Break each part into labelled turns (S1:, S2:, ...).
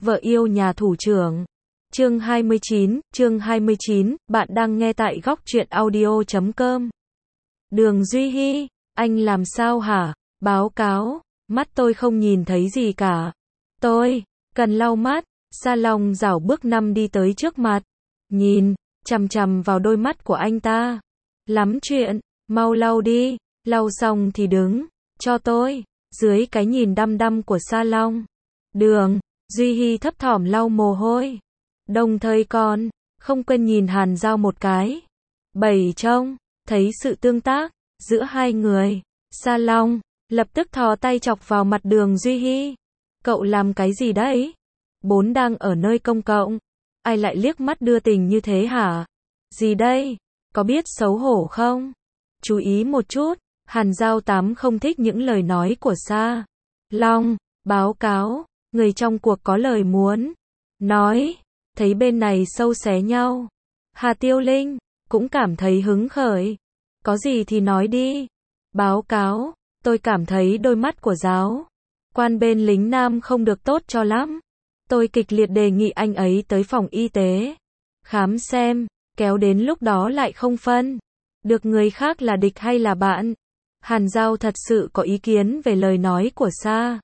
S1: Vợ yêu nhà thủ trưởng. Chương 29, bạn đang nghe tại góc truyện audio.com. Đường Duy Hi, anh làm sao hả? Báo cáo, mắt tôi không nhìn thấy gì cả. Tôi cần lau mắt. Sa Long rảo bước 5 đi tới trước mặt. Nhìn chằm chằm vào đôi mắt của anh ta. Lắm chuyện, mau lau đi. Lau xong thì đứng cho tôi. Dưới cái nhìn đăm đăm của Sa Long, Đường Duy Hi thấp thỏm lau mồ hôi. Đồng thời còn không quên nhìn Hàn Giao một cái. Bảy trông thấy sự tương tác giữa hai người, Sa Long lập tức thò tay chọc vào mặt Đường Duy Hi. Cậu làm cái gì đấy? Bốn đang ở nơi công cộng, ai lại liếc mắt đưa tình như thế hả? Gì đây? Có biết xấu hổ không? Chú ý một chút. Hàn Giao Tám không thích những lời nói của Sa Long. Báo cáo, người trong cuộc có lời muốn nói. Thấy bên này sâu xé nhau, Hà Tiêu Linh cũng cảm thấy hứng khởi. Có gì thì nói đi. Báo cáo, tôi cảm thấy đôi mắt của giáo quan bên lính nam không được tốt cho lắm. Tôi kịch liệt đề nghị anh ấy tới phòng y tế khám xem, kéo đến lúc đó lại không phân được người khác là địch hay là bạn. Hàn Giao thật sự có ý kiến về lời nói của Sa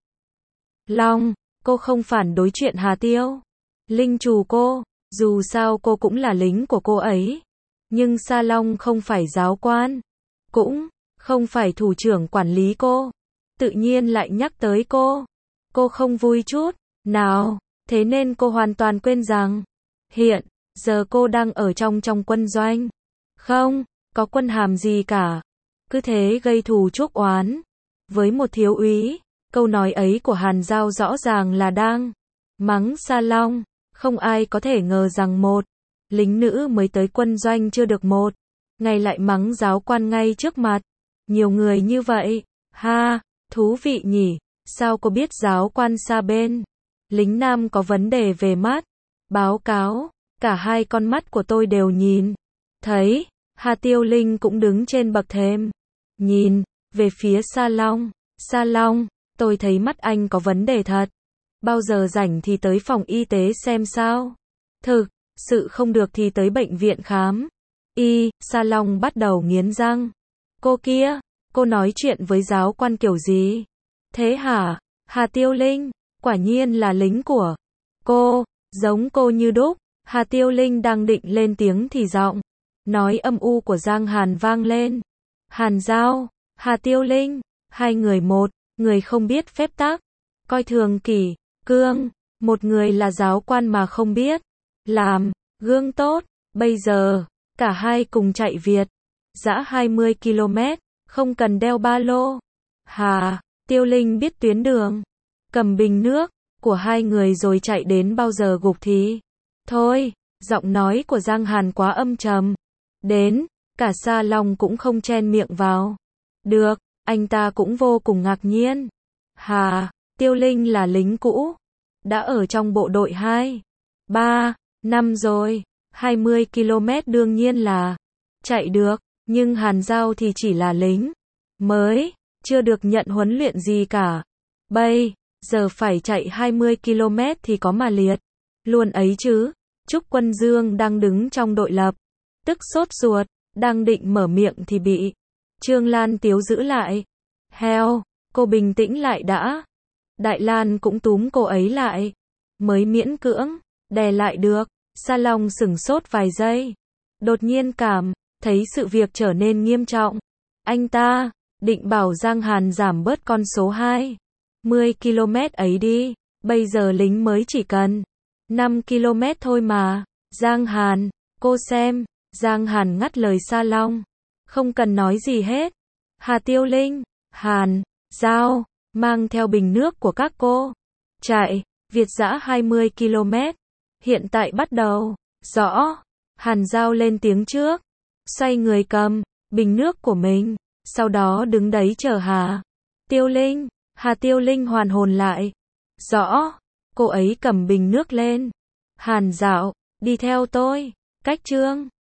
S1: Long. Cô không phản đối chuyện Hà Tiêu Linh trù cô, dù sao cô cũng là lính của cô ấy. Nhưng Sa Long không phải giáo quan, cũng không phải thủ trưởng quản lý cô. Tự nhiên lại nhắc tới cô. Cô không vui chút nào, thế nên cô hoàn toàn quên rằng hiện giờ cô đang ở trong quân doanh. Không có quân hàm gì cả. Cứ thế gây thù chuốc oán với một thiếu úy. Câu nói ấy của Hàn Giao rõ ràng là đang mắng Sa Long. Không ai có thể ngờ rằng một lính nữ mới tới quân doanh chưa được một ngày lại mắng giáo quan ngay trước mặt nhiều người như vậy. Ha, thú vị nhỉ. Sao cô biết giáo quan Sa bên lính nam có vấn đề về mắt? Báo cáo, cả hai con mắt của tôi đều nhìn thấy. Hà Tiêu Linh cũng đứng trên bậc thềm, nhìn về phía Sa Long. Sa Long, tôi thấy mắt anh có vấn đề thật. Bao giờ rảnh thì tới phòng y tế xem sao. Thực sự không được thì tới bệnh viện khám. Sa Long bắt đầu nghiến răng. Cô kia, cô nói chuyện với giáo quan kiểu gì thế hả? Hà Tiêu Linh, quả nhiên là lính của cô, giống cô như đúc. Hà Tiêu Linh đang định lên tiếng thì giọng nói âm u của Giang Hàn vang lên. Hàn Giao, Hà Tiêu Linh, hai người một người không biết phép tắc, coi thường kỷ cương, một người là giáo quan mà không biết làm gương tốt. Bây giờ cả hai cùng chạy Việt dã 20 km, không cần đeo ba lô. Hà Tiêu Linh biết tuyến đường, cầm bình nước của hai người rồi chạy đến bao giờ gục thì thôi. Giọng nói của Giang Hàn quá âm trầm, đến cả Sa Long cũng không chen miệng vào được. Anh ta cũng vô cùng ngạc nhiên. Hà Tiêu Linh là lính cũ, đã ở trong bộ đội 2-3 năm rồi, 20 km đương nhiên là chạy được. Nhưng Hàn Giao thì chỉ là lính mới, chưa được nhận huấn luyện gì cả. Bây giờ phải chạy 20 km thì có mà liệt luôn ấy chứ. Trúc Quân Dương đang đứng trong đội lập tức sốt ruột, đang định mở miệng thì bị Trương Lan Tiếu giữ lại. Heo, cô bình tĩnh lại đã. Đại Lan cũng túm cô ấy lại, mới miễn cưỡng đè lại được. Sa Long sửng sốt vài giây, đột nhiên cảm thấy sự việc trở nên nghiêm trọng. Anh ta định bảo Giang Hàn giảm bớt con số 20 km ấy đi. Bây giờ lính mới chỉ cần 5 km thôi mà. Giang Hàn, cô xem. Giang Hàn ngắt lời Sa Long. Không cần nói gì hết. Hà Tiêu Linh, Hàn Giao, mang theo bình nước của các cô. Chạy Việt dã 20 km. Hiện tại bắt đầu. Rõ. Hàn Giao lên tiếng trước, xoay người cầm bình nước của mình, sau đó đứng đấy chờ Hà Tiêu Linh. Hà Tiêu Linh hoàn hồn lại. Rõ. Cô ấy cầm bình nước lên. Hàn Dạo, đi theo tôi. Cách Trương